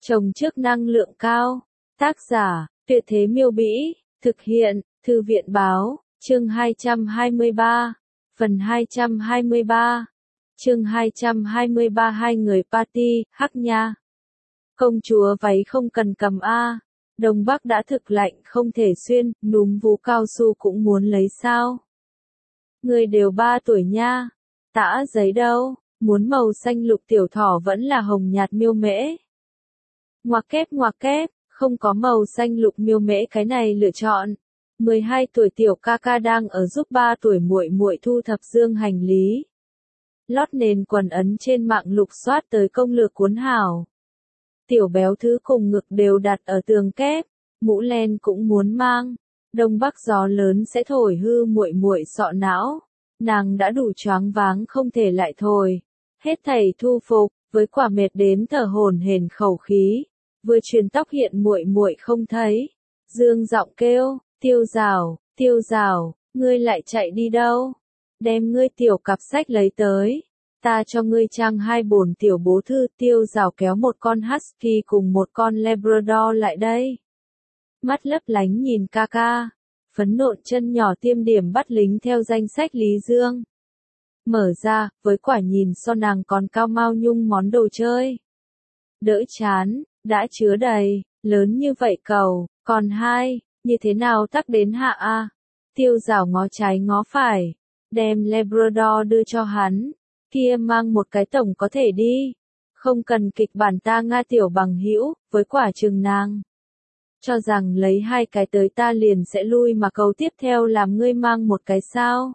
Trồng trước năng lượng cao. Tác giả, Tuyệt Thế Miêu Bĩ. Thực hiện, Thư viện Báo. Chương 223. Phần 223. Chương 223. Hai người party, Hắc Nha. Công chúa váy không cần cầm a. Đông Bắc đã thực lạnh không thể xuyên, núm vú cao su cũng muốn lấy sao? Người đều 3 tuổi nha. Tã giấy đâu, muốn màu xanh lục tiểu thỏ vẫn là hồng nhạt miêu mễ. Ngoặc kép, không có màu xanh lục miêu mễ cái này lựa chọn. 12 tuổi tiểu ca ca đang ở giúp 3 tuổi muội muội thu thập dương hành lý. Lót nền quần ấn trên mạng lục soát tới công lược cuốn hảo. Tiểu béo thứ cùng ngực đều đặt ở tường kép, mũ len cũng muốn mang. Đông Bắc gió lớn sẽ thổi hư muội muội sọ não. Nàng đã đủ choáng váng không thể lại thổi. Hết thảy thu phục, với quả mệt đến thở hổn hển khẩu khí. Vừa truyền tóc hiện muội muội không thấy. Dương giọng kêu, Tiêu Rào, ngươi lại chạy đi đâu? Đem ngươi tiểu cặp sách lấy tới. Ta cho ngươi trang 2 bồn tiểu bố thư. Tiêu Rào kéo một con husky cùng một con labrador lại đây. Mắt lấp lánh nhìn ca ca. Phấn nộn chân nhỏ tiêm điểm bắt lính theo danh sách Lý Dương. Mở ra, với quả nhìn so nàng còn cao mao nhung món đồ chơi. Đỡ chán, đã chứa đầy, lớn như vậy cầu, còn 2, như thế nào tắc đến hạ a? Tiêu Rào ngó trái ngó phải, đem Labrador đưa cho hắn, kia mang một cái tổng có thể đi. Không cần kịch bản ta Nga tiểu bằng hữu, với quả chừng nàng. Cho rằng lấy 2 cái tới ta liền sẽ lui mà câu tiếp theo làm ngươi mang một cái sao?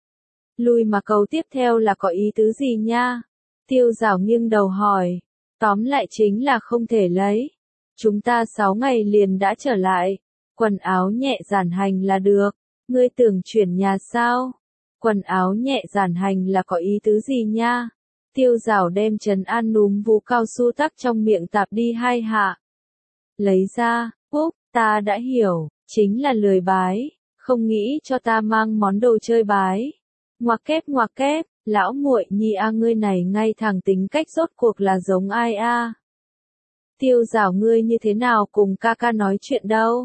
Lui mà câu tiếp theo là có ý tứ gì nha? Tiêu Rào nghiêng đầu hỏi. Tóm lại chính là không thể lấy. Chúng ta 6 ngày liền đã trở lại. Quần áo nhẹ giản hành là được. Ngươi tưởng chuyển nhà sao? Quần áo nhẹ giản hành là có ý tứ gì nha? Tiêu Rào đem trấn an núm vú cao su tắc trong miệng tạp đi 2 hạ. Lấy ra, Úc, ta đã hiểu, chính là lười bái, không nghĩ cho ta mang món đồ chơi bái. Ngoặc kép, lão muội nhi a ngươi này ngay thẳng tính cách rốt cuộc là giống ai a? Tiêu Rào ngươi như thế nào cùng ca ca nói chuyện đâu?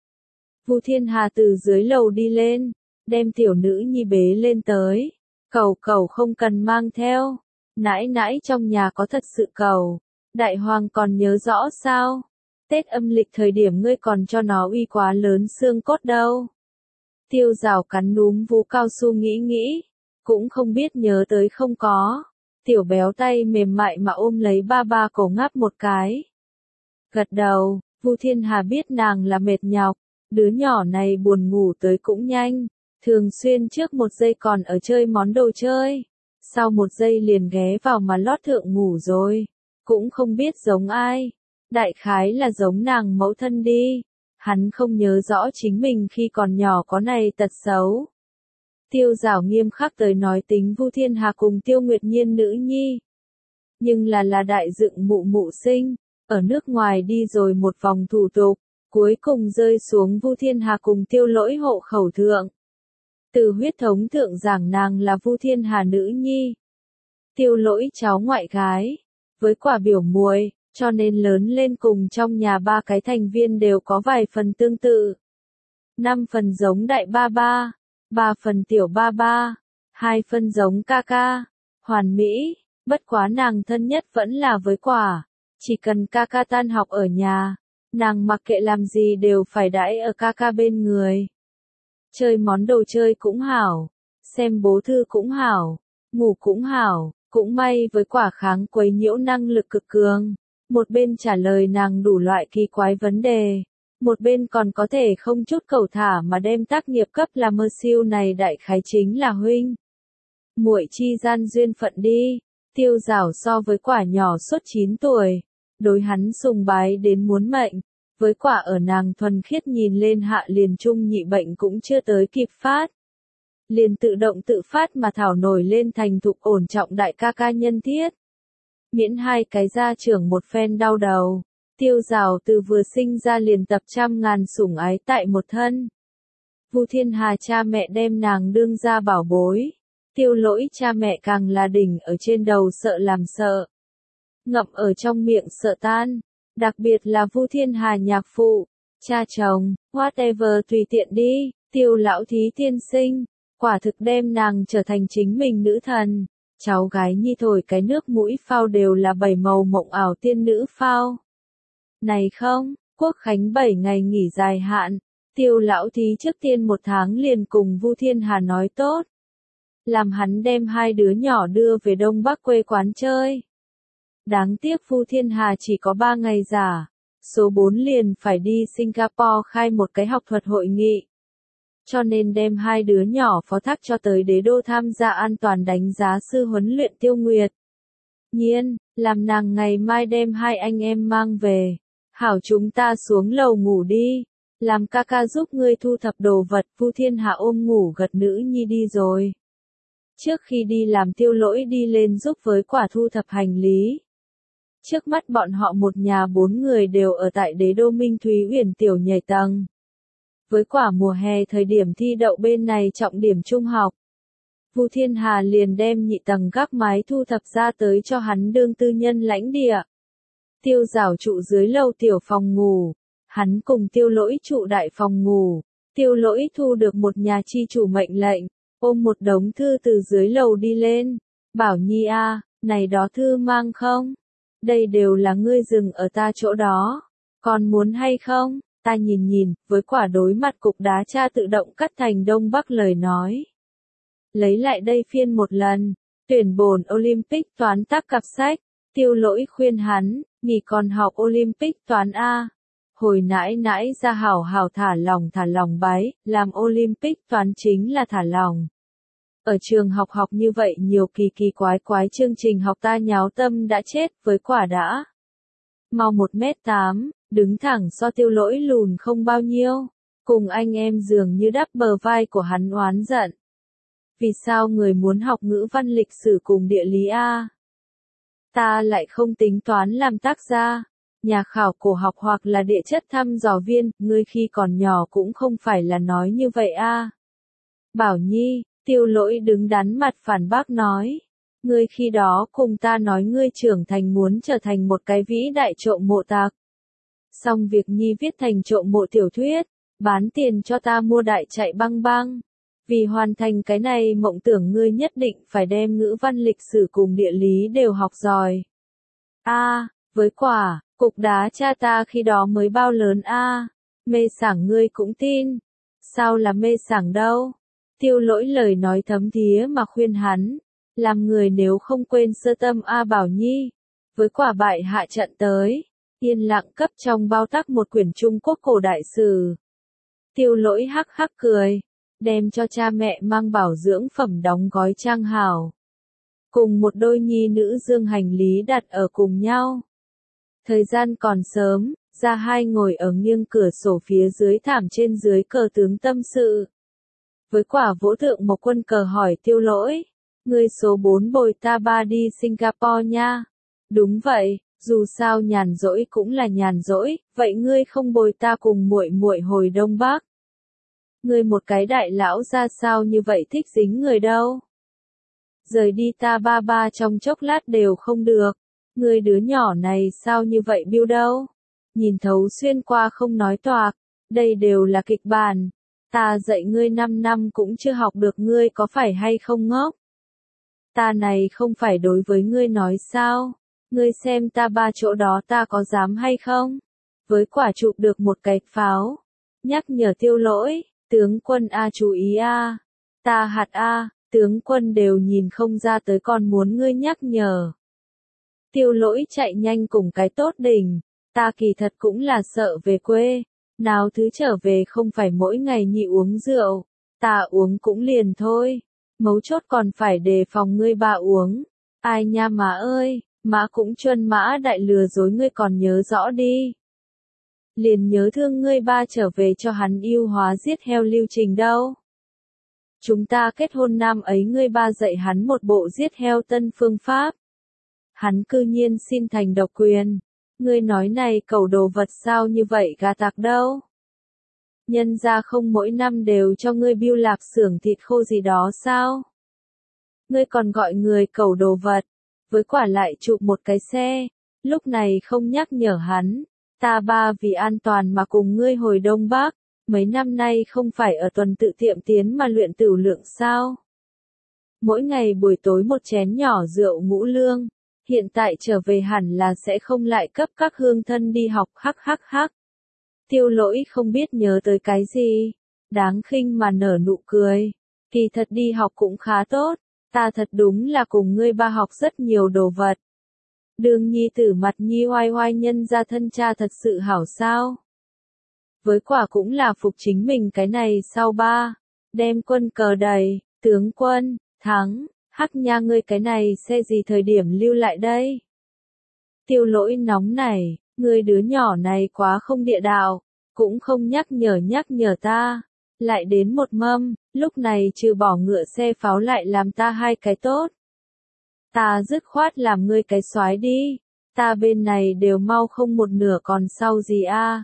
Vu Thiên Hà từ dưới lầu đi lên, đem tiểu nữ nhi bế lên tới. Cầu không cần mang theo. Nãi trong nhà có thật sự cầu. Đại hoàng còn nhớ rõ sao? Tết âm lịch thời điểm ngươi còn cho nó uy quá lớn xương cốt đâu. Tiêu Rào cắn núm vú cao su nghĩ. Cũng không biết nhớ tới không có. Tiểu béo tay mềm mại mà ôm lấy ba cổ ngáp một cái. Gật đầu, Vu Thiên Hà biết nàng là mệt nhọc. Đứa nhỏ này buồn ngủ tới cũng nhanh. Thường xuyên trước 1 giây còn ở chơi món đồ chơi. Sau 1 giây liền ghé vào mà lót thượng ngủ rồi. Cũng không biết giống ai. Đại khái là giống nàng mẫu thân đi. Hắn không nhớ rõ chính mình khi còn nhỏ có này tật xấu. Tiêu Rào nghiêm khắc tới nói tính Vu Thiên Hà cùng Tiêu Nguyệt Nhiên nữ nhi. Nhưng là đại dựng mụ sinh, ở nước ngoài đi rồi một vòng thủ tục, cuối cùng rơi xuống Vu Thiên Hà cùng Tiêu Lỗi hộ khẩu thượng. Từ huyết thống thượng giảng nàng là Vu Thiên Hà nữ nhi. Tiêu Lỗi cháu ngoại gái, với quả biểu muội, cho nên lớn lên cùng trong nhà 3 cái thành viên đều có vài phần tương tự. 5 phần giống đại ba, 3 phần tiểu ba, 2 phần giống ca ca. Hoàn mỹ, bất quá nàng thân nhất vẫn là với quả. Chỉ cần ca ca tan học ở nhà, nàng mặc kệ làm gì đều phải đãi ở ca ca bên người. Chơi món đồ chơi cũng hảo, xem bố thư cũng hảo, ngủ cũng hảo, cũng may với quả kháng quấy nhiễu năng lực cực cường. Một bên trả lời nàng đủ loại kỳ quái vấn đề. Một bên còn có thể không chút cầu thả mà đem tác nghiệp cấp là mơ siêu này đại khái chính là huynh muội chi gian duyên phận đi. Tiêu Rào so với quả nhỏ suốt 9 tuổi, đối hắn sùng bái đến muốn mệnh, với quả ở nàng thuần khiết nhìn lên hạ liền trung nhị bệnh cũng chưa tới kịp phát. Liền tự động tự phát mà thảo nổi lên thành thục ổn trọng đại ca ca nhân thiết. Miễn 2 cái gia trưởng một phen đau đầu. Tiêu Rào từ vừa sinh ra liền tập trăm ngàn sủng ái tại một thân. Vu Thiên Hà cha mẹ đem nàng đương ra bảo bối. Tiêu Lỗi cha mẹ càng là đỉnh ở trên đầu sợ làm sợ. Ngậm ở trong miệng sợ tan. Đặc biệt là Vu Thiên Hà nhạc phụ, cha chồng, whatever tùy tiện đi, Tiêu lão thí tiên sinh, quả thực đem nàng trở thành chính mình nữ thần. Cháu gái nhi thổi cái nước mũi phao đều là 7 màu mộng ảo tiên nữ phao. Này không, Quốc khánh 7 ngày nghỉ dài hạn, Tiêu lão thí trước tiên 1 tháng liền cùng Vu Thiên Hà nói tốt. Làm hắn đem 2 đứa nhỏ đưa về Đông Bắc quê quán chơi. Đáng tiếc Vu Thiên Hà chỉ có 3 ngày giả, số 4 liền phải đi Singapore khai một cái học thuật hội nghị. Cho nên đem 2 đứa nhỏ phó thác cho tới đế đô tham gia an toàn đánh giá sư huấn luyện Tiêu Nguyệt. Nhiên, làm nàng ngày mai đem 2 anh em mang về. Hảo chúng ta xuống lầu ngủ đi. Làm ca ca giúp ngươi thu thập đồ vật. Vu Thiên Hà ôm ngủ gật nữ nhi đi rồi. Trước khi đi làm Tiêu Lỗi đi lên giúp với quả thu thập hành lý. Trước mắt bọn họ một nhà 4 người đều ở tại đế đô Minh Thúy Uyển tiểu nhảy tầng. Với quả mùa hè thời điểm thi đậu bên này trọng điểm trung học. Vu Thiên Hà liền đem nhị tầng gác mái thu thập ra tới cho hắn đương tư nhân lãnh địa. Tiêu Giảo trụ dưới lầu tiểu phòng ngủ. Hắn cùng Tiêu Lỗi trụ đại phòng ngủ. Tiêu Lỗi thu được một nhà chi chủ mệnh lệnh, ôm một đống thư từ dưới lầu đi lên. Bảo Nhi a, này đó thư mang không? Đây đều là ngươi dừng ở ta chỗ đó. Còn muốn hay không? Ta nhìn nhìn, với quả đối mặt cục đá cha tự động cắt thành Đông Bắc lời nói. Lấy lại đây phiên một lần, tuyển bổn Olympic toán tác cặp sách, Tiêu Lỗi khuyên hắn, nghỉ còn học Olympic toán A. Hồi nãi nãi ra hảo hảo thả lòng bái, làm Olympic toán chính là thả lòng. Ở trường học như vậy nhiều kỳ kỳ quái chương trình học ta nháo tâm đã chết với quả đã. Mau 1m8, đứng thẳng so Tiêu Lỗi lùn không bao nhiêu. Cùng anh em dường như đắp bờ vai của hắn oán giận. Vì sao người muốn học ngữ văn lịch sử cùng địa lý A? Ta lại không tính toán làm tác gia, nhà khảo cổ học hoặc là địa chất thăm dò viên, ngươi khi còn nhỏ cũng không phải là nói như vậy A. Bảo Nhi, Tiêu Lỗi đứng đắn mặt phản bác nói. Ngươi khi đó cùng ta nói ngươi trưởng thành muốn trở thành một cái vĩ đại trộm mộ tạc. Xong việc Nhi viết thành trộm mộ tiểu thuyết, bán tiền cho ta mua đại chạy băng băng. Vì hoàn thành cái này mộng tưởng ngươi nhất định phải đem ngữ văn lịch sử cùng địa lý đều học giỏi. A, với quả, cục đá cha ta khi đó mới bao lớn a, mê sảng ngươi cũng tin. Sao là mê sảng đâu? Tiêu Lỗi lời nói thấm thía mà khuyên hắn, làm người nếu không quên sơ tâm A Bảo Nhi. Với quả bại hạ trận tới, yên lặng cấp trong bao tắc một quyển Trung Quốc cổ đại sử. Tiêu Lỗi hắc hắc cười, đem cho cha mẹ mang bảo dưỡng phẩm đóng gói trang hảo. Cùng một đôi nhi nữ dương hành lý đặt ở cùng nhau. Thời gian còn sớm, ra hai ngồi ở nghiêng cửa sổ phía dưới thảm trên dưới cờ tướng tâm sự. Với quả vỗ thượng một quân cờ hỏi Tiêu Lỗi, ngươi số 4 bồi ta ba đi Singapore nha. Đúng vậy, dù sao nhàn rỗi cũng là nhàn rỗi, vậy ngươi không bồi ta cùng muội muội hồi Đông Bắc. Ngươi một cái đại lão ra sao như vậy thích dính người đâu. Rời đi ta ba trong chốc lát đều không được. Ngươi đứa nhỏ này sao như vậy biêu đâu. Nhìn thấu xuyên qua không nói toạc. Đây đều là kịch bản. Ta dạy ngươi 5 năm cũng chưa học được ngươi có phải hay không ngốc. Ta này không phải đối với ngươi nói sao. Ngươi xem ta ba chỗ đó ta có dám hay không. Với quả chụp được một cái pháo. Nhắc nhở Tiêu Lỗi. Tướng quân A chú ý A. Ta hạt A, tướng quân đều nhìn không ra tới còn muốn ngươi nhắc nhở. Tiêu Lỗi chạy nhanh cùng cái tốt đỉnh. Ta kỳ thật cũng là sợ về quê. Nào thứ trở về không phải mỗi ngày nhị uống rượu. Ta uống cũng liền thôi. Mấu chốt còn phải đề phòng ngươi ba uống. Ai nha má ơi, má cũng chuân mã đại lừa dối ngươi còn nhớ rõ đi. Liền nhớ thương ngươi ba trở về cho hắn yêu hóa giết heo lưu trình đâu. Chúng ta kết hôn năm ấy ngươi ba dạy hắn một bộ giết heo tân phương pháp. Hắn cư nhiên xin thành độc quyền. Ngươi nói này cẩu đồ vật sao như vậy gà tạc đâu. Nhân ra không mỗi năm đều cho ngươi biêu lạc xưởng thịt khô gì đó sao. Ngươi còn gọi người cẩu đồ vật. Với quả lại chụp một cái xe. lúc này không nhắc nhở hắn. Ta ba vì an toàn mà cùng ngươi hồi Đông Bắc, mấy năm nay không phải ở tuần tự tiệm tiến mà luyện tửu lượng sao? Mỗi ngày buổi tối một chén nhỏ rượu ngũ lương, hiện tại trở về hẳn là sẽ không lại cấp các hương thân đi học hắc hắc hắc. Tiêu Lỗi không biết nhớ tới cái gì, đáng khinh mà nở nụ cười. Kỳ thật đi học cũng khá tốt, ta thật đúng là cùng ngươi ba học rất nhiều đồ vật. Đường nhi tử mặt nhi oai oai nhân ra thân cha thật sự hảo sao. Với quả cũng là phục chính mình cái này sau ba, đem quân cờ đầy, tướng quân, thắng, hắc nha ngươi cái này xe gì thời điểm lưu lại đây. Tiêu Lỗi nóng này, ngươi đứa nhỏ này quá không địa đạo, cũng không nhắc nhở ta, lại đến một mâm, lúc này trừ bỏ ngựa xe pháo lại làm ta hai cái tốt. Ta dứt khoát làm ngươi cái soái đi, ta bên này đều mau không một nửa còn sau gì a.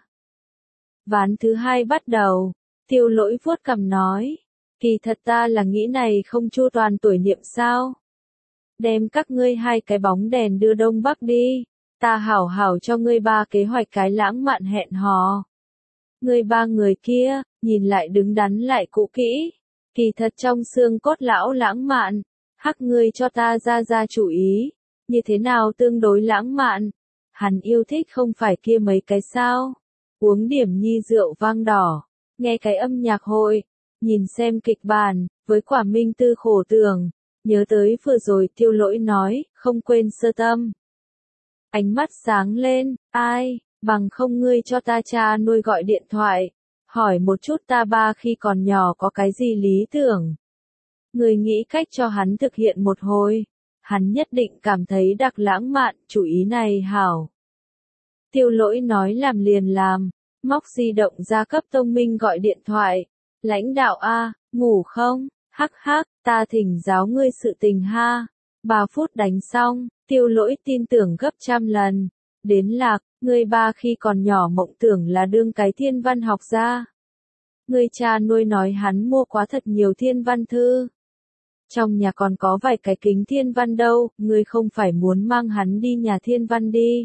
Ván thứ hai bắt đầu, Tiêu Lỗi vuốt cằm nói, kỳ thật ta là nghĩ này không chu toàn tuổi niệm sao. Đem các ngươi hai cái bóng đèn đưa Đông Bắc đi, ta hảo hảo cho ngươi ba kế hoạch cái lãng mạn hẹn hò. Ngươi ba người kia, nhìn lại đứng đắn lại cũ kỹ, kỳ thật trong xương cốt lão lãng mạn, hắc ngươi cho ta ra chủ ý, như thế nào tương đối lãng mạn, hắn yêu thích không phải kia mấy cái sao, uống điểm nhi rượu vang đỏ, nghe cái âm nhạc hội, nhìn xem kịch bản, với quả minh tư khổ tưởng, nhớ tới vừa rồi Tiêu Lỗi nói, không quên sơ tâm. Ánh mắt sáng lên, ai, bằng không ngươi cho ta cha nuôi gọi điện thoại, hỏi một chút ta ba khi còn nhỏ có cái gì lý tưởng. Ngươi nghĩ cách cho hắn thực hiện một hồi, hắn nhất định cảm thấy đặc lãng mạn, chủ ý này hảo. Tiêu Lỗi nói làm liền làm, móc di động ra cấp Tông Minh gọi điện thoại, lãnh đạo A, ngủ không, hắc hắc, ta thỉnh giáo ngươi sự tình ha, 3 phút đánh xong, Tiêu Lỗi tin tưởng gấp trăm lần, đến lạc, ngươi ba khi còn nhỏ mộng tưởng là đương cái thiên văn học gia. Ngươi cha nuôi nói hắn mua quá thật nhiều thiên văn thư. Trong nhà còn có vài cái kính thiên văn đâu, ngươi không phải muốn mang hắn đi nhà thiên văn đi.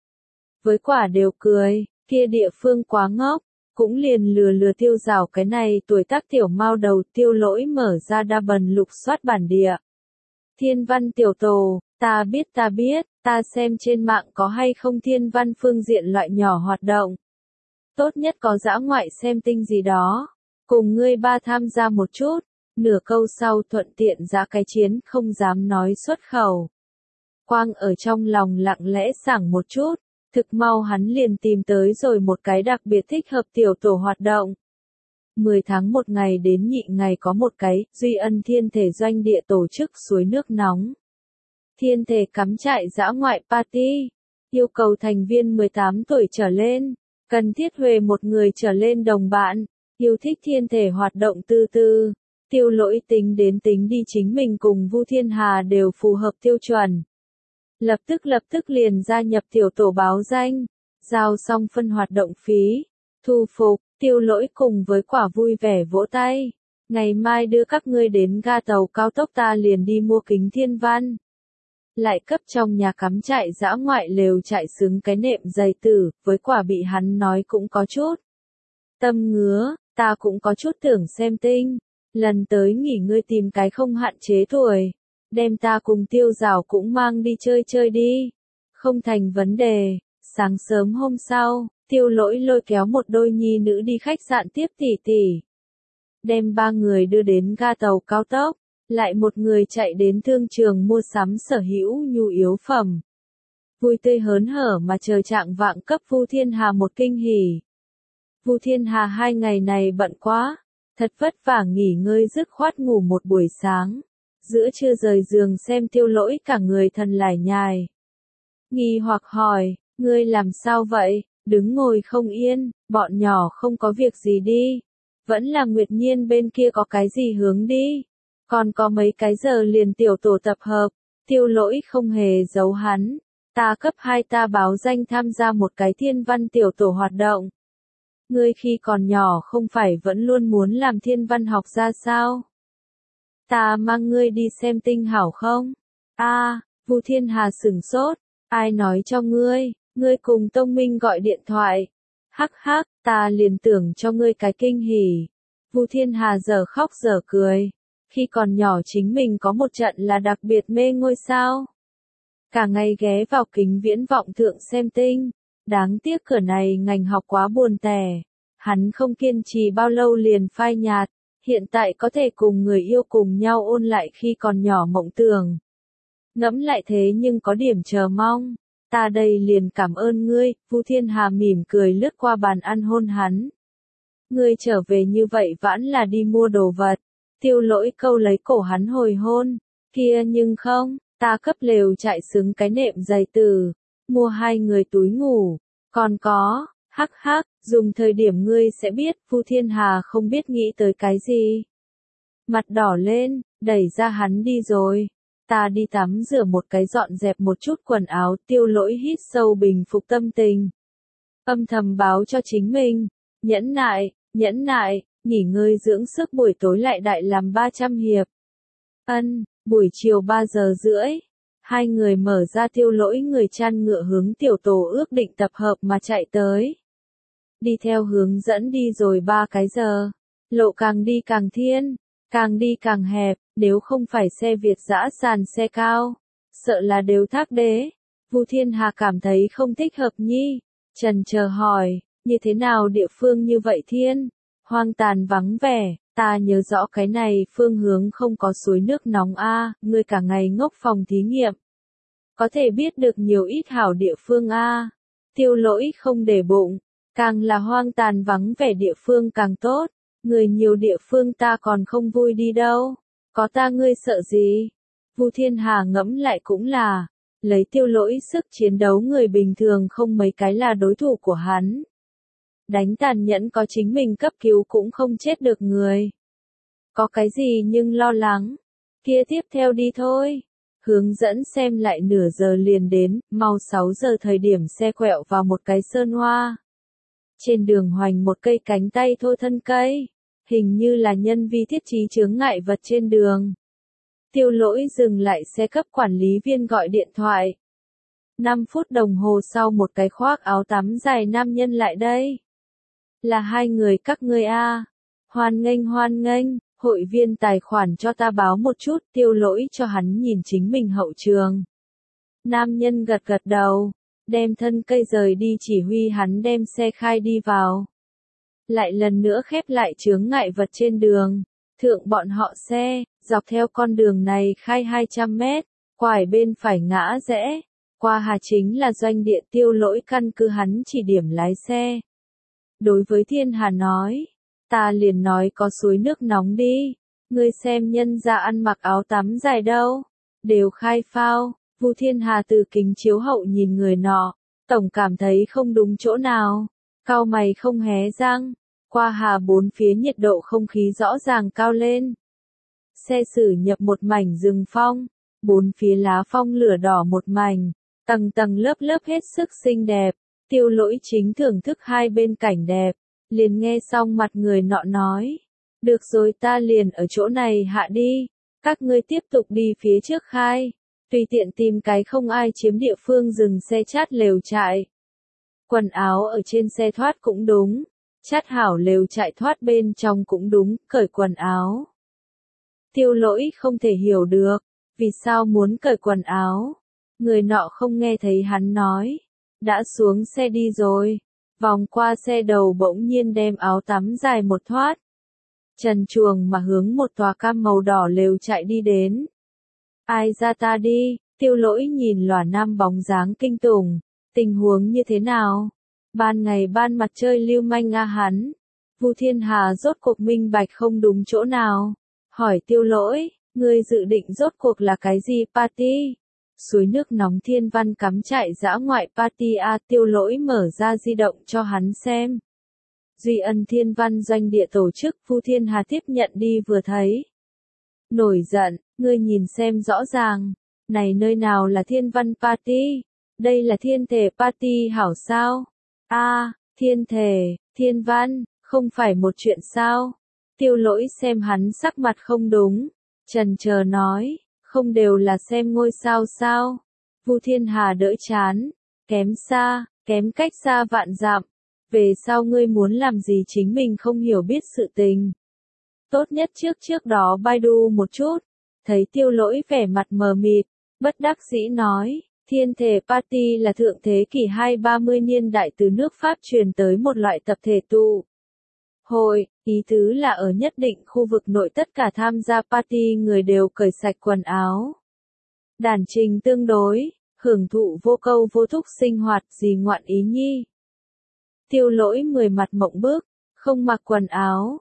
Với quả đều cười, kia địa phương quá ngốc, cũng liền lừa Tiêu Giảo cái này tuổi tác tiểu mao đầu. Tiêu Lỗi mở ra đa bần lục soát bản địa. Thiên văn tiểu tổ, ta biết, ta xem trên mạng có hay không thiên văn phương diện loại nhỏ hoạt động. Tốt nhất có dã ngoại xem tinh gì đó, cùng ngươi ba tham gia một chút, nửa câu sau thuận tiện ra cái chiến không dám nói xuất khẩu. Quang ở trong lòng lặng lẽ sảng một chút, thực mau hắn liền tìm tới rồi một cái đặc biệt thích hợp tiểu tổ hoạt động. 10 tháng 1 ngày đến nhị ngày có một cái, Duy Ân Thiên Thể Doanh địa tổ chức suối nước nóng. Thiên Thể cắm trại dã ngoại party, yêu cầu thành viên 18 tuổi trở lên, cần thiết huề một người trở lên đồng bạn, yêu thích thiên thể hoạt động tư tư. Tiêu Lỗi tính đi chính mình cùng Vu Thiên Hà đều phù hợp tiêu chuẩn. Lập tức liền gia nhập tiểu tổ báo danh, giao xong phân hoạt động phí, thu phục, Tiêu Lỗi cùng với quả vui vẻ vỗ tay. Ngày mai đưa các ngươi đến ga tàu cao tốc ta liền đi mua kính thiên văn. Lại cấp trong nhà cắm trại dã ngoại lều trại xứng cái nệm dày tử, với quả bị hắn nói cũng có chút. Tâm ngứa, ta cũng có chút tưởng xem tinh. Lần tới nghỉ ngươi tìm cái không hạn chế tuổi. Đem ta cùng Tiêu Giảo cũng mang đi chơi đi. Không thành vấn đề. Sáng sớm hôm sau, Tiêu Lỗi lôi kéo một đôi nhi nữ đi khách sạn tiếp tỷ. Đem 3 người đưa đến ga tàu cao tốc, lại một người chạy đến thương trường mua sắm sở hữu nhu yếu phẩm. Vui tươi hớn hở mà chờ trạng vạng cấp Vu Thiên Hà một kinh hỉ. Vu Thiên Hà 2 ngày này bận quá, thật vất vả nghỉ ngơi dứt khoát ngủ một buổi sáng. Giữa trưa rời giường xem Tiêu Lỗi cả người thần lải nhải. Nghi hoặc hỏi, ngươi làm sao vậy, đứng ngồi không yên, bọn nhỏ không có việc gì đi. Vẫn là Nguyệt Nhiên bên kia có cái gì hướng đi. Còn có mấy cái giờ liền tiểu tổ tập hợp, Tiêu Lỗi không hề giấu hắn. Ta cấp 2 ta báo danh tham gia một cái thiên văn tiểu tổ hoạt động. Ngươi khi còn nhỏ không phải vẫn luôn muốn làm thiên văn học ra sao? Ta mang ngươi đi xem tinh hảo không? Vu Thiên Hà sửng sốt, Ai nói cho ngươi, ngươi cùng Tông Minh gọi điện thoại. Hắc hắc, ta liền tưởng cho ngươi cái kinh hỉ. Vu Thiên Hà giờ khóc giờ cười. Khi còn nhỏ chính mình có một trận là đặc biệt mê ngôi sao. Cả ngày ghé vào kính viễn vọng thượng xem tinh. Đáng tiếc cửa này ngành học quá buồn tẻ. Hắn không kiên trì bao lâu liền phai nhạt. Hiện tại có thể cùng người yêu cùng nhau ôn lại khi còn nhỏ mộng tưởng. Ngẫm lại thế nhưng có điểm chờ mong. Ta đây liền cảm ơn ngươi. Vu Thiên Hà mỉm cười lướt qua bàn ăn hôn hắn. Ngươi trở về như vậy vãn là đi mua đồ vật. Tiêu Lỗi câu lấy cổ hắn hồi hôn. Kia nhưng không, ta cấp lều chạy xứng cái nệm dày từ. Mua 2 người túi ngủ. Còn có, hắc hắc, dùng thời điểm ngươi sẽ biết. Vu Thiên Hà không biết nghĩ tới cái gì. Mặt đỏ lên, đẩy ra hắn đi rồi. Ta đi tắm rửa một cái dọn dẹp một chút quần áo. Tiêu Lỗi hít sâu bình phục tâm tình. Âm thầm báo cho chính mình. Nhẫn nại, nghỉ ngơi dưỡng sức buổi tối lại đại làm 300 hiệp. Buổi chiều 3 giờ rưỡi. 2 người mở ra Tiêu Lỗi người chăn ngựa hướng tiểu tổ ước định tập hợp mà chạy tới. Đi theo hướng dẫn đi rồi 3 cái giờ. Lộ càng đi càng thiên, càng đi càng hẹp, nếu không phải xe Việt dã sàn xe cao. Sợ là đều thác đế. Vu Thiên Hà cảm thấy không thích hợp nhi. Trần chờ hỏi, như thế nào địa phương như vậy thiên? Hoang tàn vắng vẻ, ta nhớ rõ cái này phương hướng không có suối nước nóng a, ngươi cả ngày ngốc phòng thí nghiệm. Có thể biết được nhiều ít hảo địa phương a. Tiêu Lỗi không để bụng, càng là hoang tàn vắng vẻ địa phương càng tốt, người nhiều địa phương ta còn không vui đi đâu, có ta ngươi sợ gì? Vu Thiên Hà ngẫm lại cũng là, lấy Tiêu Lỗi sức chiến đấu người bình thường không mấy cái là đối thủ của hắn. Đánh tàn nhẫn có chính mình cấp cứu cũng không chết được người. Có cái gì nhưng lo lắng. Kia tiếp theo đi thôi. Hướng dẫn xem lại nửa giờ liền đến, mau 6 giờ thời điểm xe quẹo vào một cái sơn hoa. Trên đường hoành một cây cánh tay thô thân cây. Hình như là nhân vi thiết trí chướng ngại vật trên đường. Tiêu Lỗi dừng lại xe cấp quản lý viên gọi điện thoại. 5 phút đồng hồ sau một cái khoác áo tắm dài nam nhân lại đây. Là 2 người các ngươi a. Hoan nghênh, hội viên tài khoản cho ta báo một chút. Tiêu Lỗi cho hắn nhìn chính mình hậu trường. Nam nhân gật gật đầu, đem thân cây rời đi chỉ huy hắn đem xe khai đi vào. Lại lần nữa khép lại chướng ngại vật trên đường. Thượng bọn họ xe, dọc theo con đường này khai 200 mét, quải bên phải ngã rẽ. Qua Hà chính là doanh địa. Tiêu Lỗi căn cứ hắn chỉ điểm lái xe. Đối với Thiên Hà nói, ta liền nói có suối nước nóng đi, ngươi xem nhân ra ăn mặc áo tắm dài đâu, đều khai phao. Vu Thiên Hà từ kính chiếu hậu nhìn người nọ, tổng cảm thấy không đúng chỗ nào, cau mày không hé răng. Qua Hà bốn phía nhiệt độ không khí rõ ràng cao lên. Xe xử nhập một mảnh rừng phong, bốn phía lá phong lửa đỏ một mảnh, tầng tầng lớp lớp hết sức xinh đẹp. Tiêu Lỗi chính thưởng thức hai bên cảnh đẹp, liền nghe xong mặt người nọ nói. Được rồi ta liền ở chỗ này hạ đi, các ngươi tiếp tục đi phía trước khai, tùy tiện tìm cái không ai chiếm địa phương dừng xe chát lều trại. Quần áo ở trên xe thoát cũng đúng, chát hảo lều trại thoát bên trong cũng đúng, cởi quần áo. Tiêu Lỗi không thể hiểu được, vì sao muốn cởi quần áo. Người nọ không nghe thấy hắn nói. Đã xuống xe đi rồi, vòng qua xe đầu bỗng nhiên đem áo tắm dài một thoát. Trần truồng mà hướng một tòa cam màu đỏ lều chạy đi đến. Ai ra ta đi, Tiêu Lỗi nhìn lòa nam bóng dáng kinh tủng, tình huống như thế nào? Ban ngày ban mặt chơi lưu manh nga hắn. Vu Thiên Hà rốt cuộc minh bạch không đúng chỗ nào. Hỏi Tiêu Lỗi, ngươi dự định rốt cuộc là cái gì party? Suối nước nóng Thiên Văn cắm trại dã ngoại party a. Tiêu Lỗi mở ra di động cho hắn xem. Duy Ân Thiên Văn doanh địa tổ chức. Vu Thiên Hà tiếp nhận đi vừa thấy. Nổi giận, ngươi nhìn xem rõ ràng. Này nơi nào là Thiên Văn party? Đây là Thiên Thể party hảo sao? A, Thiên Thể, Thiên Văn, không phải một chuyện sao? Tiêu Lỗi xem hắn sắc mặt không đúng. Chần chờ nói. Không đều là xem ngôi sao sao? Vu Thiên Hà đỡ chán, kém cách xa vạn dặm. Về sau ngươi muốn làm gì chính mình không hiểu biết sự tình. Tốt nhất trước đó Baidu một chút. Thấy Tiêu Lỗi vẻ mặt mờ mịt, bất đắc dĩ nói, Thiên Thể Party là thượng thế kỷ 230 niên đại từ nước Pháp truyền tới một loại tập thể tụ hội, ý tứ là ở nhất định khu vực nội tất cả tham gia party người đều cởi sạch quần áo. Đàn trình tương đối, hưởng thụ vô câu vô thúc sinh hoạt gì ngoạn ý nhi. Tiêu Lỗi mười mặt mộng bức, không mặc quần áo,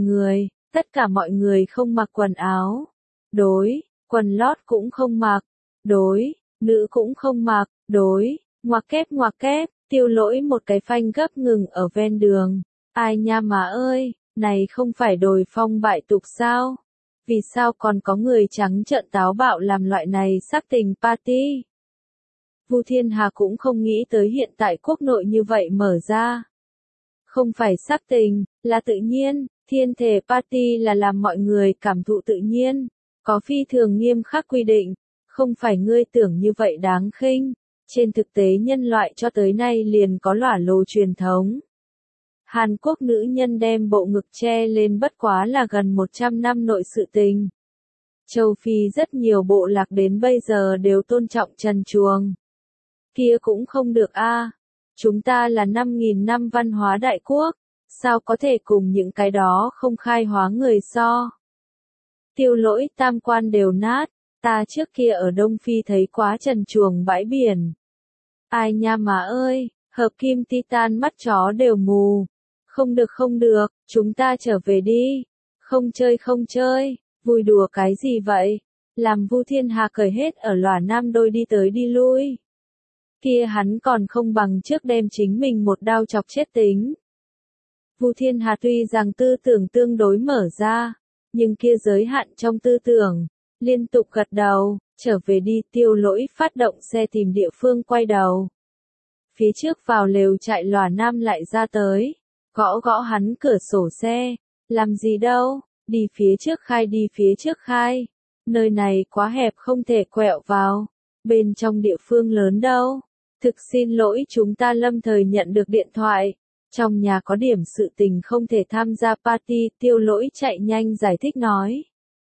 tất cả mọi người không mặc quần áo. Đối, quần lót cũng không mặc. Đối, nữ cũng không mặc. Đối, ngoặc kép, Tiêu Lỗi một cái phanh gấp ngừng ở ven đường. Ai nha mà ơi, này không phải đồi phong bại tục sao? Vì sao còn có người trắng trợn táo bạo làm loại này sắc tình party? Vu Thiên Hà cũng không nghĩ tới hiện tại quốc nội như vậy mở ra. Không phải sắc tình, là tự nhiên, Thiên Thể Party là làm mọi người cảm thụ tự nhiên, có phi thường nghiêm khắc quy định, không phải ngươi tưởng như vậy đáng khinh. Trên thực tế nhân loại cho tới nay liền có lỏa lồ truyền thống. Hàn Quốc nữ nhân đem bộ ngực che lên bất quá là gần 100 năm nội sự tình. Châu Phi rất nhiều bộ lạc đến bây giờ đều tôn trọng trần truồng. Kia cũng không được a. Chúng ta là 5.000 năm văn hóa đại quốc, sao có thể cùng những cái đó không khai hóa người so. Tiêu Lỗi tam quan đều nát, ta trước kia ở Đông Phi thấy quá trần truồng bãi biển. Ai nha mà ơi, hợp kim titan mắt chó đều mù. Không được, chúng ta trở về đi. Không chơi, vui đùa cái gì vậy? Làm Vu Thiên Hà cởi hết ở lòa nam đôi đi tới đi lui. Kia hắn còn không bằng trước đem chính mình một đao chọc chết tính. Vu Thiên Hà tuy rằng tư tưởng tương đối mở ra, nhưng kia giới hạn trong tư tưởng, liên tục gật đầu, trở về đi. Tiêu Lỗi phát động xe tìm địa phương quay đầu. Phía trước vào lều trại lòa nam lại ra tới, gõ hắn cửa sổ xe, làm gì đâu, đi phía trước khai, nơi này quá hẹp không thể quẹo vào, bên trong địa phương lớn đâu. Thực xin lỗi chúng ta lâm thời nhận được điện thoại, trong nhà có điểm sự tình không thể tham gia party. Tiêu Lỗi chạy nhanh giải thích nói.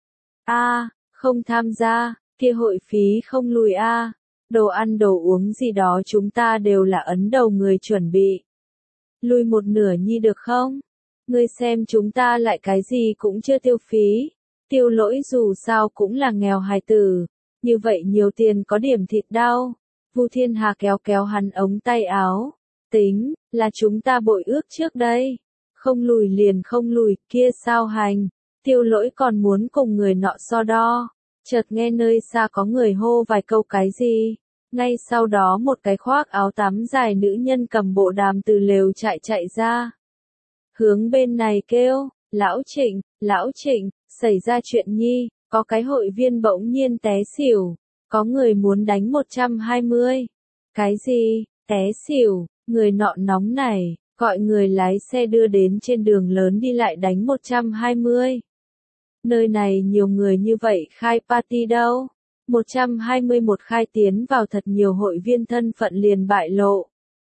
Không tham gia, kia hội phí không lùi đồ ăn đồ uống gì đó chúng ta đều là ấn đầu người chuẩn bị. Lùi một nửa nhi được không? Ngươi xem chúng ta lại cái gì cũng chưa tiêu phí. Tiêu Lỗi dù sao cũng là nghèo hài tử, như vậy nhiều tiền có điểm thịt đau. Vu Thiên Hà kéo hắn ống tay áo. Tính, là chúng ta bội ước trước đây. Không lùi liền không lùi, kia sao hành. Tiêu Lỗi còn muốn cùng người nọ so đo. Chợt nghe nơi xa có người hô vài câu cái gì. Ngay sau đó một cái khoác áo tắm dài nữ nhân cầm bộ đàm từ lều chạy ra. Hướng bên này kêu, Lão Trịnh, xảy ra chuyện nhi, có cái hội viên bỗng nhiên té xỉu. Có người muốn đánh 120. Cái gì, té xỉu, người nọ nóng này, gọi người lái xe đưa đến trên đường lớn đi lại đánh 120. Nơi này nhiều người như vậy khai party đâu. 121 khai tiến vào thật nhiều hội viên thân phận liền bại lộ.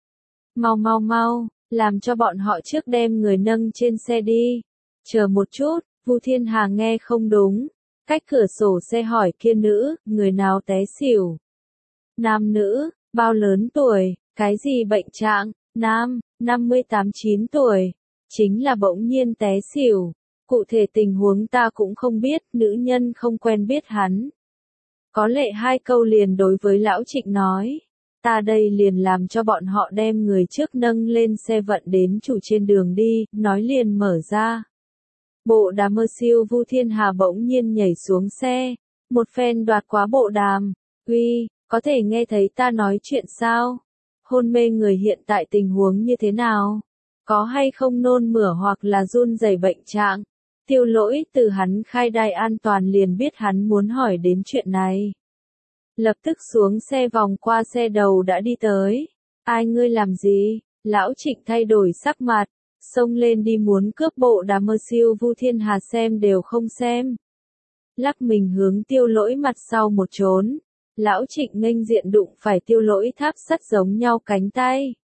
Mau, làm cho bọn họ trước đem người nâng trên xe đi. Chờ một chút, Vu Thiên Hà nghe không đúng. Cách cửa sổ xe hỏi kia nữ, người nào té xỉu? Nam nữ, bao lớn tuổi, cái gì bệnh trạng? Nam, 58-9 tuổi. Chính là bỗng nhiên té xỉu. Cụ thể tình huống ta cũng không biết, nữ nhân không quen biết hắn. Có lệ hai câu liền đối với Lão Trịnh nói. Ta đây liền làm cho bọn họ đem người trước nâng lên xe vận đến chủ trên đường đi, nói liền mở ra. Bộ đàm mơ siêu Vu Thiên Hà bỗng nhiên nhảy xuống xe, một phen đoạt quá bộ đàm. Uy, có thể nghe thấy ta nói chuyện sao? Hôn mê người hiện tại tình huống như thế nào? Có hay không nôn mửa hoặc là run rẩy bệnh trạng? Tiêu Lỗi từ hắn khai đai an toàn liền biết hắn muốn hỏi đến chuyện này. Lập tức xuống xe vòng qua xe đầu đã đi tới. Ai ngươi làm gì? Lão Trịnh thay đổi sắc mặt, xông lên đi muốn cướp bộ đàm mơ siêu Vu Thiên Hà xem đều không xem. Lắc mình hướng Tiêu Lỗi mặt sau một trốn. Lão Trịnh nghênh diện đụng phải Tiêu Lỗi tháp sắt giống nhau cánh tay.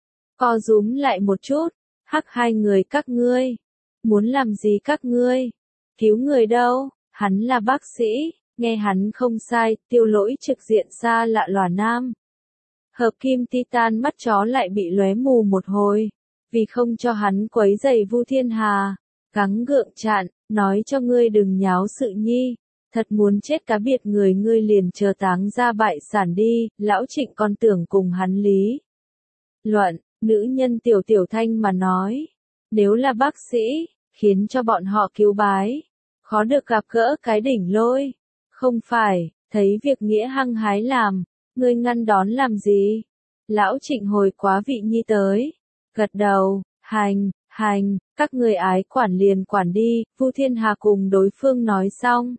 Co rúm lại một chút, hắc hai người các ngươi. Muốn làm gì các ngươi? Cứu người đâu, hắn là bác sĩ, nghe hắn không sai, Tiêu Lỗi trực diện xa lạ lòa nam. Hợp kim titan mắt chó lại bị lóe mù một hồi, vì không cho hắn quấy rầy Vu Thiên Hà, gắng gượng chặn, nói cho ngươi đừng nháo sự nhi, thật muốn chết cá biệt người ngươi liền chờ táng ra bại sản đi, lão Trịnh còn tưởng cùng hắn lý. Luận, nữ nhân tiểu tiểu thanh mà nói, nếu là bác sĩ, khiến cho bọn họ cứu bái, khó được gặp gỡ cái đỉnh lôi, không phải, thấy việc nghĩa hăng hái làm, ngươi ngăn đón làm gì? Lão Trịnh hồi quá vị nhi tới, gật đầu, hành, các người ái quản liền quản đi, Vu Thiên Hà cùng đối phương nói xong.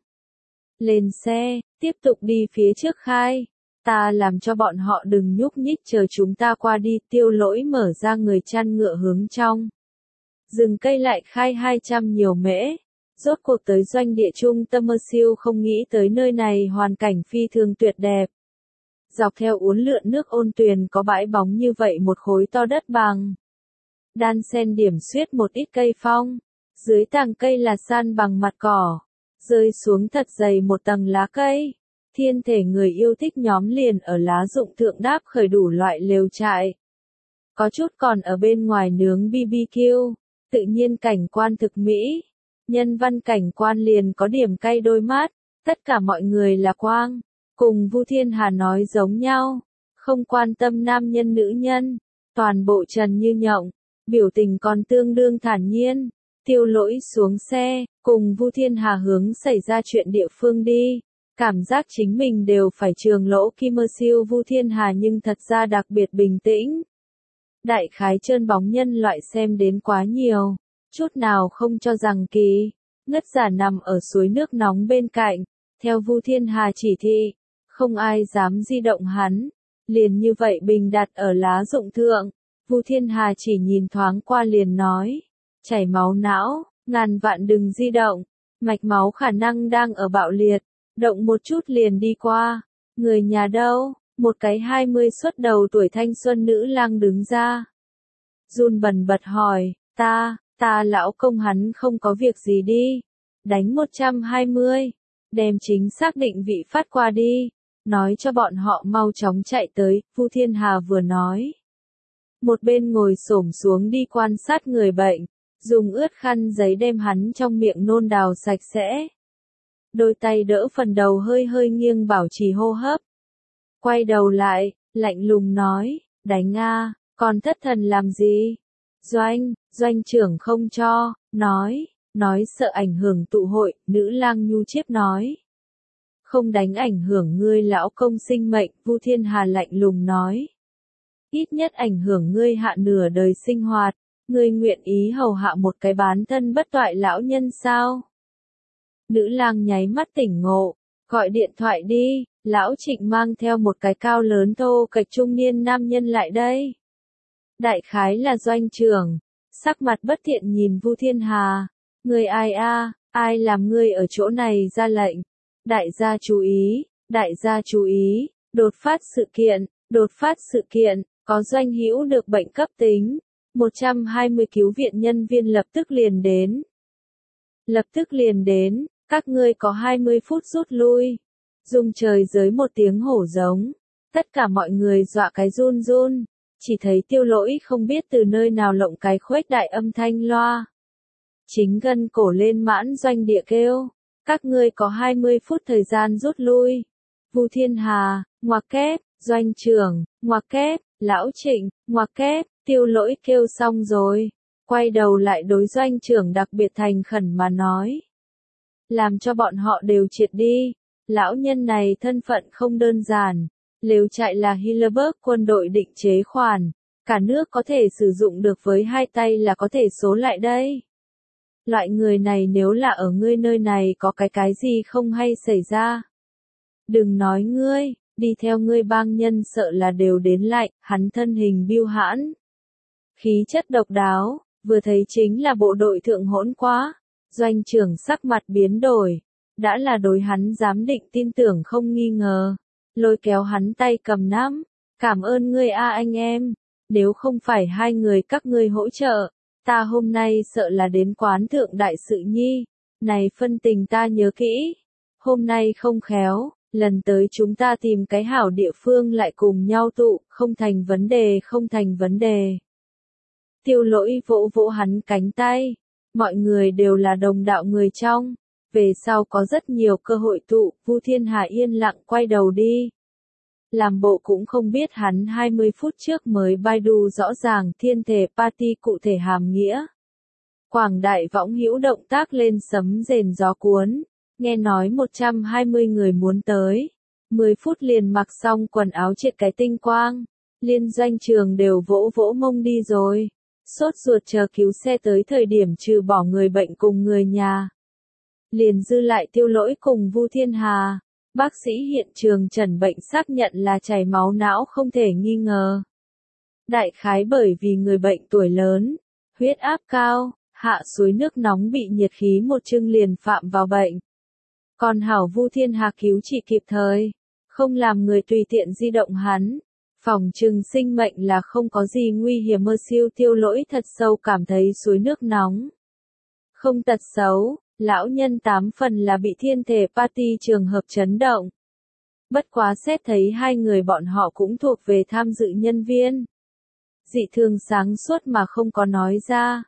Lên xe, tiếp tục đi phía trước khai, ta làm cho bọn họ đừng nhúc nhích chờ chúng ta qua đi, Tiêu Lỗi mở ra người chăn ngựa hướng trong. Rừng cây lại khai 200 nhiều mễ, rốt cuộc tới doanh địa trung tâm mơ siêu không nghĩ tới nơi này hoàn cảnh phi thường tuyệt đẹp. Dọc theo uốn lượn nước ôn tuyền có bãi bóng như vậy một khối to đất bằng. Đan xen điểm xuyết một ít cây phong, dưới tàng cây là san bằng mặt cỏ, rơi xuống thật dày một tầng lá cây. Thiên thể người yêu thích nhóm liền ở lá rụng thượng đáp khởi đủ loại lều trại. Có chút còn ở bên ngoài nướng BBQ, tự nhiên cảnh quan thực mỹ. Nhân văn cảnh quan liền có điểm cay đôi mắt, tất cả mọi người là quang. Cùng Vu Thiên Hà nói giống nhau, không quan tâm nam nhân nữ nhân, toàn bộ trần như nhộng, biểu tình còn tương đương thản nhiên. Tiêu Lỗi xuống xe, cùng Vu Thiên Hà hướng xảy ra chuyện địa phương đi, cảm giác chính mình đều phải trường lỗ kim mơ siêu Vu Thiên Hà nhưng thật ra đặc biệt bình tĩnh. Đại khái trơn bóng nhân loại xem đến quá nhiều, chút nào không cho rằng kỳ, ngất giả nằm ở suối nước nóng bên cạnh, theo Vu Thiên Hà chỉ thị. Không ai dám di động hắn, liền như vậy bình đặt ở lá rụng thượng, Vu Thiên Hà chỉ nhìn thoáng qua liền nói, chảy máu não, ngàn vạn đừng di động, mạch máu khả năng đang ở bạo liệt, động một chút liền đi qua, người nhà đâu, một cái 20 xuất đầu tuổi thanh xuân nữ lang đứng ra. Run bần bật hỏi, ta lão công hắn không có việc gì đi, đánh 120, đem chính xác định vị phát qua đi. Nói cho bọn họ mau chóng chạy tới, Vu Thiên Hà vừa nói. Một bên ngồi xổm xuống đi quan sát người bệnh, dùng ướt khăn giấy đem hắn trong miệng nôn đào sạch sẽ. Đôi tay đỡ phần đầu hơi hơi nghiêng bảo trì hô hấp. Quay đầu lại, lạnh lùng nói, đánh a, còn thất thần làm gì? Doanh trưởng không cho, nói sợ ảnh hưởng tụ hội, nữ lang nhu chiếp nói. Không đánh ảnh hưởng ngươi lão công sinh mệnh, Vu Thiên Hà lạnh lùng nói. Ít nhất ảnh hưởng ngươi hạ nửa đời sinh hoạt, ngươi nguyện ý hầu hạ một cái bán thân bất toại lão nhân sao? Nữ lang nháy mắt tỉnh ngộ, gọi điện thoại đi, lão Trịnh mang theo một cái cao lớn thô kệch trung niên nam nhân lại đây. Đại khái là doanh trưởng, sắc mặt bất thiện nhìn Vu Thiên Hà, ngươi ai a, ai làm ngươi ở chỗ này ra lệnh? Đại gia chú ý, đột phát sự kiện, có doanh hữu được bệnh cấp tính, 120 cứu viện nhân viên lập tức liền đến, các ngươi có 20 phút rút lui. Rung trời dưới một tiếng hổ giống, tất cả mọi người dọa cái run run, chỉ thấy Tiêu Lỗi không biết từ nơi nào lộng cái khuếch đại âm thanh loa. Chính gân cổ lên mãn doanh địa kêu. Các ngươi có 20 phút thời gian rút lui. Vu Thiên Hà, ngoặc kép, doanh trưởng, ngoặc kép, lão Trịnh, ngoặc kép, Tiêu Lỗi kêu xong rồi. Quay đầu lại đối doanh trưởng đặc biệt thành khẩn mà nói. Làm cho bọn họ đều triệt đi. Lão nhân này thân phận không đơn giản. Lều trại là Hillerberg quân đội định chế khoản. Cả nước có thể sử dụng được với hai tay là có thể số lại đây. Loại người này nếu là ở ngươi nơi này có cái gì không hay xảy ra. Đừng nói ngươi, đi theo ngươi bang nhân sợ là đều đến lại, hắn thân hình biêu hãn. Khí chất độc đáo, vừa thấy chính là bộ đội thượng hỗn quá. Doanh trưởng sắc mặt biến đổi, đã là đối hắn giám định tin tưởng không nghi ngờ. lôi kéo hắn tay cầm nắm. Cảm ơn ngươi a anh em, nếu không phải hai người các ngươi hỗ trợ, ta hôm nay sợ là đến quán thượng đại sự nhi. Này phân tình ta nhớ kỹ, hôm nay không khéo, lần tới chúng ta tìm cái hảo địa phương lại cùng nhau tụ, không thành vấn đề không thành vấn đề. Tiêu Lỗi vỗ vỗ hắn cánh tay, mọi người đều là đồng đạo người trong, về sau có rất nhiều cơ hội tụ, Vu Thiên Hà yên lặng quay đầu đi. Làm bộ cũng không biết hắn 20 phút trước mới Baidu rõ ràng thiên thể party cụ thể hàm nghĩa. Quảng Đại Võng hữu động tác lên sấm rền gió cuốn, nghe nói 120 người muốn tới. 10 phút liền mặc xong quần áo triệt cái tinh quang, liên doanh trường đều vỗ vỗ mông đi rồi. Sốt ruột chờ cứu xe tới thời điểm trừ bỏ người bệnh cùng người nhà. Liền dư lại Tiêu Lỗi cùng Vu Thiên Hà. Bác sĩ hiện trường chẩn bệnh xác nhận là chảy máu não không thể nghi ngờ. Đại khái bởi vì người bệnh tuổi lớn, huyết áp cao, hạ suối nước nóng bị nhiệt khí một chưng liền phạm vào bệnh. Còn hảo Vu Thiên Hà cứu trị kịp thời, không làm người tùy tiện di động hắn. Phòng trừng sinh mệnh là không có gì nguy hiểm mơ siêu Tiêu Lỗi thật sâu cảm thấy suối nước nóng. Không tật xấu, lão nhân 8 phần là bị thiên thể party trường hợp chấn động. Bất quá xét thấy hai người bọn họ cũng thuộc về tham dự nhân viên. Dị thường sáng suốt mà không có nói ra.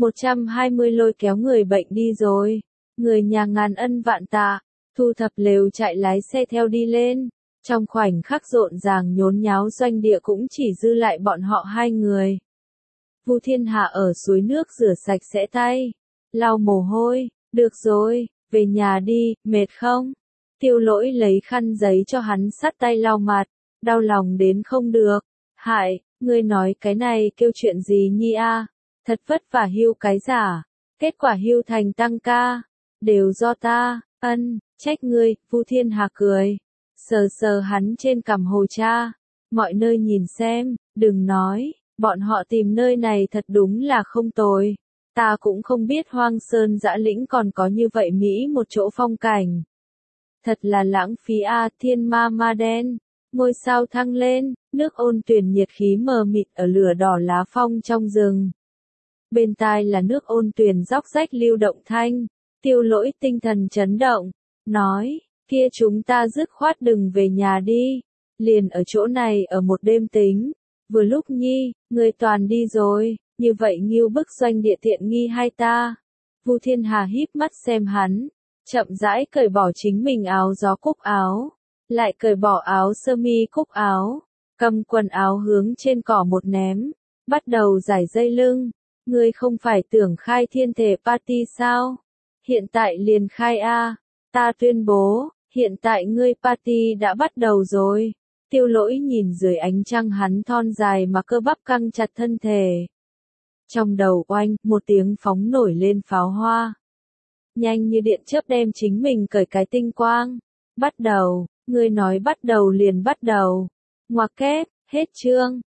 120 lôi kéo người bệnh đi rồi. Người nhà ngàn ân vạn tạ, thu thập lều chạy lái xe theo đi lên. Trong khoảnh khắc rộn ràng nhốn nháo doanh địa cũng chỉ dư lại bọn họ hai người. Vu Thiên Hà ở suối nước rửa sạch sẽ tay, lau mồ hôi, được rồi, về nhà đi, mệt không? Tiêu Lỗi lấy khăn giấy cho hắn sát tay lau mặt, đau lòng đến không được. Hại, ngươi nói cái này kêu chuyện gì nhi a? Thật vất vả hưu cái giả, kết quả hưu thành tăng ca, đều do ta, trách ngươi, Vu Thiên Hà cười. Sờ sờ hắn trên cằm hồ cha, mọi nơi nhìn xem, đừng nói, bọn họ tìm nơi này thật đúng là không tồi. Ta cũng không biết Hoang Sơn Dã Lĩnh còn có như vậy Mỹ một chỗ phong cảnh. Thật là lãng phí a, thiên ma ma đen, ngôi sao thăng lên, nước ôn tuyền nhiệt khí mờ mịt ở lửa đỏ lá phong trong rừng. Bên tai là nước ôn tuyền róc rách lưu động thanh, Tiêu Lỗi tinh thần chấn động, nói, kia chúng ta dứt khoát đừng về nhà đi, liền ở chỗ này ở một đêm tính, vừa lúc nhi, người toàn đi rồi, như vậy nghiêu bức doanh địa tiện nghi hay ta? Vu Thiên Hà híp mắt xem hắn, chậm rãi cởi bỏ chính mình áo gió cúc áo, lại cởi bỏ áo sơ mi cúc áo, cầm quần áo hướng trên cỏ một ném, bắt đầu giải dây lưng. Ngươi không phải tưởng khai thiên thể party sao? Hiện tại liền khai a, ta tuyên bố, hiện tại ngươi party đã bắt đầu rồi. Tiêu Lỗi nhìn dưới ánh trăng hắn thon dài mà cơ bắp căng chặt thân thể. Trong đầu oanh, một tiếng phóng nổi lên pháo hoa. Nhanh như điện chớp đem chính mình cởi cái tinh quang. Bắt đầu, ngươi nói bắt đầu liền bắt đầu. Ngoặc kép, hết chương.